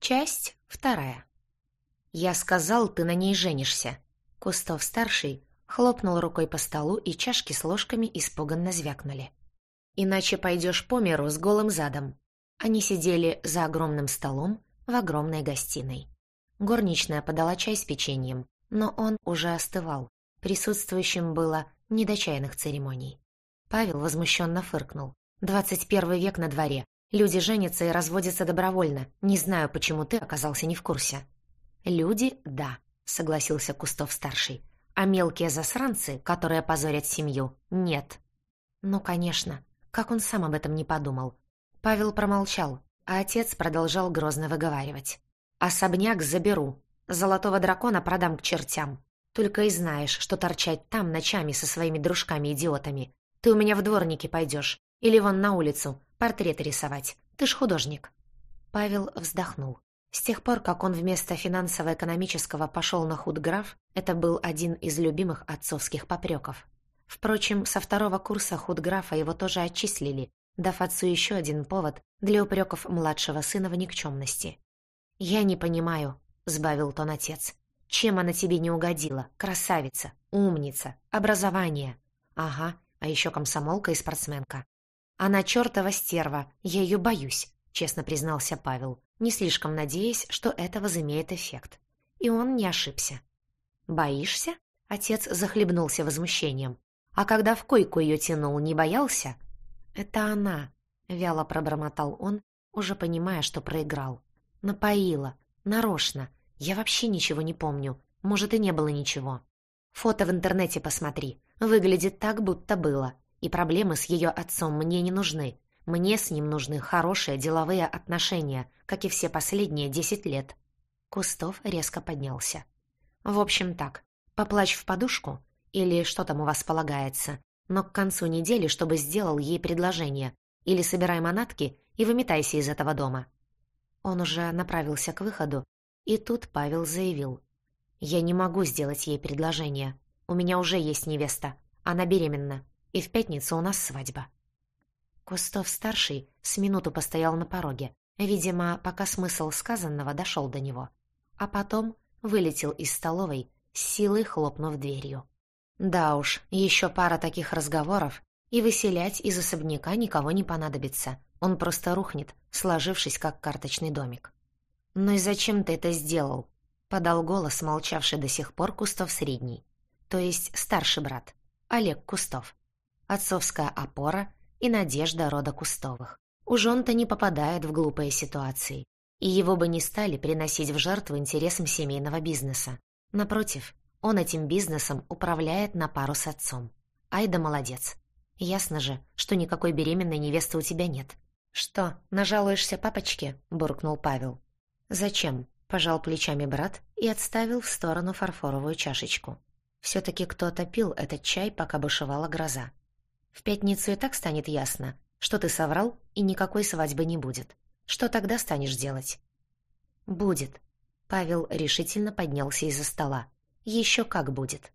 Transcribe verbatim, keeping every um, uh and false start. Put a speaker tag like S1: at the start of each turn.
S1: Часть вторая. «Я сказал, ты на ней женишься». Кустов-старший хлопнул рукой по столу, и чашки с ложками испуганно звякнули. «Иначе пойдешь по миру с голым задом». Они сидели за огромным столом в огромной гостиной. Горничная подала чай с печеньем, но он уже остывал. Присутствующим было не до чайных церемоний. Павел возмущенно фыркнул. «Двадцать первый век на дворе. Люди женятся и разводятся добровольно. Не знаю, почему ты оказался не в курсе». «Люди — да», — согласился Кустов-старший. «А мелкие засранцы, которые позорят семью, нет». «Ну, конечно. Как он сам об этом не подумал?» Павел промолчал, а отец продолжал грозно выговаривать. «Особняк заберу. Золотого дракона продам к чертям. Только и знаешь, что торчать там ночами со своими дружками-идиотами. Ты у меня в дворники пойдешь. Или вон на улицу портреты рисовать. Ты ж художник». Павел вздохнул. С тех пор, как он вместо финансово-экономического пошел на худграф, это был один из любимых отцовских попреков. Впрочем, со второго курса худграфа его тоже отчислили, дав отцу еще один повод для упреков младшего сына в никчемности. «Я не понимаю», — сбавил тон отец. «Чем она тебе не угодила? Красавица, умница, образование». «Ага, а еще комсомолка и спортсменка». «Она чертова стерва, я ее боюсь», — честно признался Павел, не слишком надеясь, что это возымеет эффект. И он не ошибся. «Боишься?» — отец захлебнулся возмущением. «А когда в койку ее тянул, не боялся?» «Это она», — вяло пробормотал он, уже понимая, что проиграл. «Напоила. Нарочно. Я вообще ничего не помню. Может, и не было ничего. Фото в интернете посмотри. Выглядит так, будто было. И проблемы с ее отцом мне не нужны. Мне с ним нужны хорошие деловые отношения, как и все последние десять лет». Кустов резко поднялся. «В общем так, поплачь в подушку, или что там у вас полагается, но к концу недели, чтобы сделал ей предложение, или собирай манатки и выметайся из этого дома». Он уже направился к выходу, и тут Павел заявил. «Я не могу сделать ей предложение. У меня уже есть невеста. Она беременна. И в пятницу у нас свадьба». Кустов-старший с минуту постоял на пороге, видимо, пока смысл сказанного дошел до него. А потом вылетел из столовой, с силой хлопнув дверью. Да уж, еще пара таких разговоров, и выселять из особняка никого не понадобится. Он просто рухнет, сложившись как карточный домик. «Ну и зачем ты это сделал?» — подал голос, молчавший до сих пор Кустов-средний. То есть старший брат, Олег Кустов. Отцовская опора и надежда рода Кустовых. Уж он-то не попадает в глупые ситуации, и его бы не стали приносить в жертву интересам семейного бизнеса. Напротив, он этим бизнесом управляет на пару с отцом. Ай да молодец. Ясно же, что никакой беременной невесты у тебя нет. «Что, нажалуешься папочке?» — буркнул Павел. «Зачем?» — пожал плечами брат и отставил в сторону фарфоровую чашечку. Все-таки кто-то пил этот чай, пока бушевала гроза. «В пятницу и так станет ясно, что ты соврал, и никакой свадьбы не будет. Что тогда станешь делать?» «Будет». Павел решительно поднялся из-за стола. «Еще как будет».